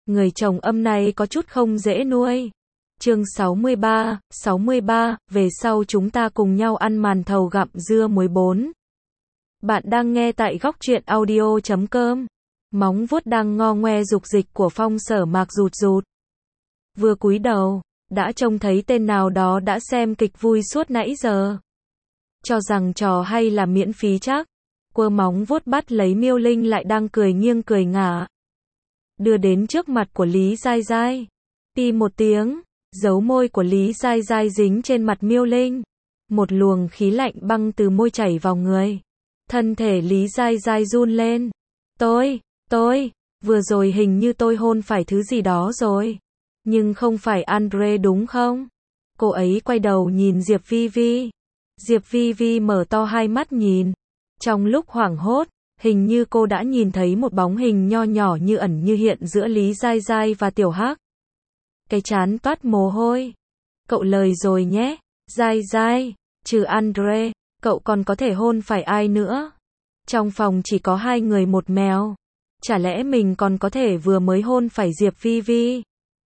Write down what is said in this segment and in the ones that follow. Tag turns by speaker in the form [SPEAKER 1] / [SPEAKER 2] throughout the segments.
[SPEAKER 1] Người chồng âm này có chút không dễ nuôi. Chương 63, về sau chúng ta cùng nhau ăn màn thầu gặm dưa muối 4. Bạn đang nghe tại góc truyện audio.com. Móng vuốt đang ngo ngoe dục dịch của Phong Sở Mạc rụt rụt. Vừa cúi đầu, đã trông thấy tên nào đó đã xem kịch vui suốt nãy giờ. Cho rằng trò hay là miễn phí chắc. Quơ móng vuốt bắt lấy Miêu Linh lại đang cười nghiêng cười ngả. Đưa đến trước mặt của Lý Giai Giai. Pi một tiếng, dấu môi của Lý Giai Giai dính trên mặt Miêu Linh. Một luồng khí lạnh băng từ môi chảy vào người. Thân thể Lý Giai Giai run lên. Tôi, vừa rồi hình như tôi hôn phải thứ gì đó rồi. Nhưng không phải Andre đúng không? Cô ấy quay đầu nhìn Diệp Vi Vi. Diệp Vi Vi mở to hai mắt nhìn. Trong lúc hoảng hốt, hình như cô đã nhìn thấy một bóng hình nho nhỏ như ẩn như hiện giữa Lý Giai Giai và Tiểu Hắc. Cái trán toát mồ hôi. Cậu lời rồi nhé, Giai Giai, trừ Andre, cậu còn có thể hôn phải ai nữa? Trong phòng chỉ có hai người một mèo. Chả lẽ mình còn có thể vừa mới hôn phải Diệp Vi Vi?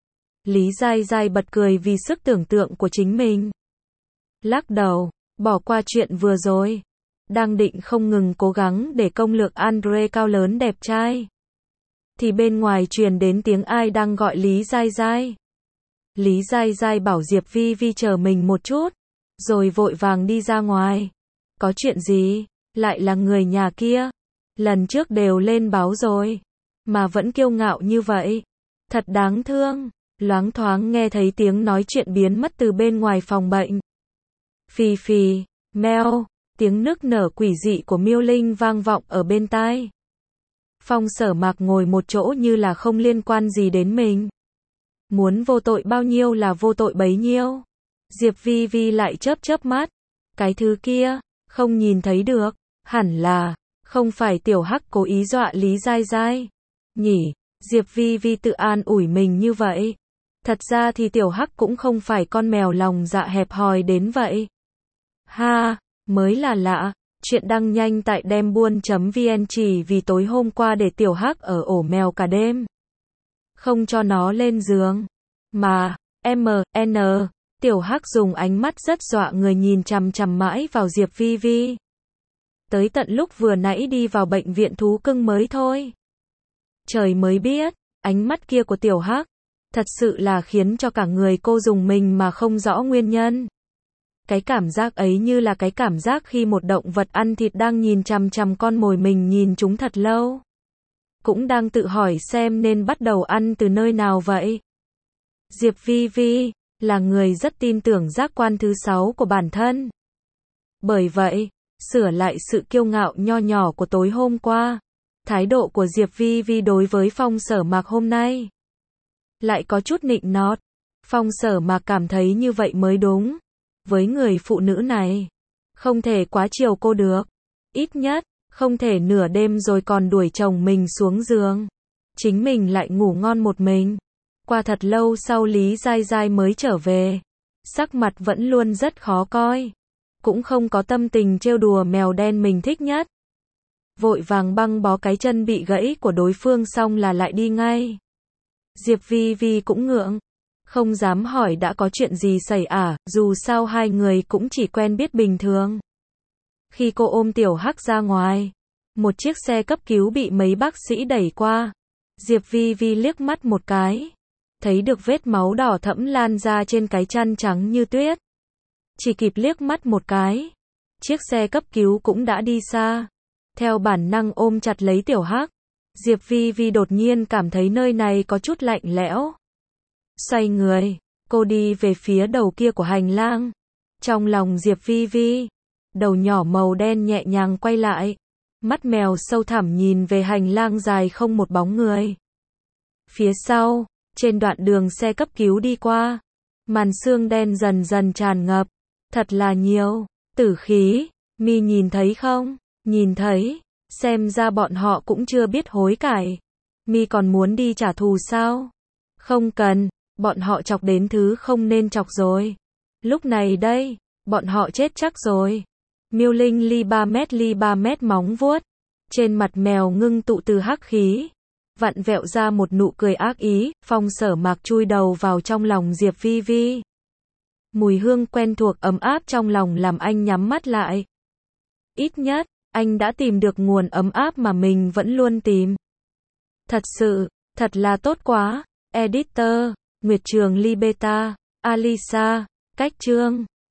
[SPEAKER 1] Lý Giai Giai bật cười vì sức tưởng tượng của chính mình. Lắc đầu, bỏ qua chuyện vừa rồi. Đang định không ngừng cố gắng để công lược Andre cao lớn đẹp trai. Thì bên ngoài truyền đến tiếng ai đang gọi Lý Giai Giai. Lý Giai Giai bảo Diệp Vi Vi chờ mình một chút. Rồi vội vàng đi ra ngoài. Có chuyện gì? Lại là người nhà kia. Lần trước đều lên báo rồi. Mà vẫn kiêu ngạo như vậy. Thật đáng thương. Loáng thoáng nghe thấy tiếng nói chuyện biến mất từ bên ngoài phòng bệnh. Phì phì, meo. Tiếng nức nở quỷ dị của Miêu Linh vang vọng ở bên tai. Phong Sở Mạc ngồi một chỗ như là không liên quan gì đến mình. Muốn vô tội bao nhiêu là vô tội bấy nhiêu. Diệp Vi Vi lại chớp mắt. Cái thứ kia, không nhìn thấy được. Hẳn là, không phải Tiểu Hắc cố ý dọa Lý Giai Giai nhỉ? Diệp Vi Vi tự an ủi mình như vậy. Thật ra thì Tiểu Hắc cũng không phải con mèo lòng dạ hẹp hòi đến vậy. Ha, mới là lạ. Chuyện đăng nhanh tại dembuôn.vn chỉ vì tối hôm qua để Tiểu Hắc ở ổ mèo cả đêm. Không cho nó lên giường. Mà, MN, Tiểu Hắc dùng ánh mắt rất dọa người nhìn chằm chằm mãi vào Diệp Vi Vi. Tới tận lúc vừa nãy đi vào bệnh viện thú cưng mới thôi. Trời mới biết, ánh mắt kia của Tiểu Hắc thật sự là khiến cho cả người cô rùng mình mà không rõ nguyên nhân. Cái cảm giác ấy như là cái cảm giác khi một động vật ăn thịt đang nhìn chằm chằm con mồi mình nhìn chúng thật lâu. Cũng đang tự hỏi xem nên bắt đầu ăn từ nơi nào vậy. Diệp Vi Vi là người rất tin tưởng giác quan thứ 6 của bản thân. Bởi vậy, sửa lại sự kiêu ngạo nho nhỏ của tối hôm qua. Thái độ của Diệp Vi Vi đối với Phong Sở Mạc hôm nay lại có chút nịnh nót. Phong Sở Mạc cảm thấy như vậy mới đúng. Với người phụ nữ này, không thể quá chiều cô được. Ít nhất, không thể nửa đêm rồi còn đuổi chồng mình xuống giường. Chính mình lại ngủ ngon một mình. Qua thật lâu sau Lý Giai Giai mới trở về. Sắc mặt vẫn luôn rất khó coi. Cũng không có tâm tình trêu đùa mèo đen mình thích nhất. Vội vàng băng bó cái chân bị gãy của đối phương xong là lại đi ngay. Diệp Vi Vi cũng ngượng. Không dám hỏi đã có chuyện gì xảy dù sao hai người cũng chỉ quen biết bình thường. Khi cô ôm Tiểu Hắc ra ngoài, một chiếc xe cấp cứu bị mấy bác sĩ đẩy qua. Diệp Vi Vi liếc mắt một cái, thấy được vết máu đỏ thẫm lan ra trên cái chăn trắng như tuyết. Chỉ kịp liếc mắt một cái, chiếc xe cấp cứu cũng đã đi xa. Theo bản năng ôm chặt lấy Tiểu Hắc, Diệp Vi Vi đột nhiên cảm thấy nơi này có chút lạnh lẽo. Xoay người, cô đi về phía đầu kia của hành lang. Trong lòng Diệp Vi Vi, đầu nhỏ màu đen nhẹ nhàng quay lại. Mắt mèo sâu thẳm nhìn về hành lang dài không một bóng người. Phía sau, trên đoạn đường xe cấp cứu đi qua, màn sương đen dần dần tràn ngập. Thật là nhiều, tử khí, mi nhìn thấy không? Nhìn thấy, xem ra bọn họ cũng chưa biết hối cải. Mi còn muốn đi trả thù sao? Không cần. Bọn họ chọc đến thứ không nên chọc rồi. Lúc này đây, bọn họ chết chắc rồi. Miêu Linh ly 3 mét móng vuốt. Trên mặt mèo ngưng tụ từ hắc khí. vặn vẹo ra một nụ cười ác ý, Phong Sở Mạc chui đầu vào trong lòng Diệp Vi Vi. Mùi hương quen thuộc ấm áp trong lòng làm anh nhắm mắt lại. Ít nhất, anh đã tìm được nguồn ấm áp mà mình vẫn luôn tìm. Thật sự, thật là tốt quá. Editor, Nguyệt Trường Ly Beta, Alisa, Cách Chương.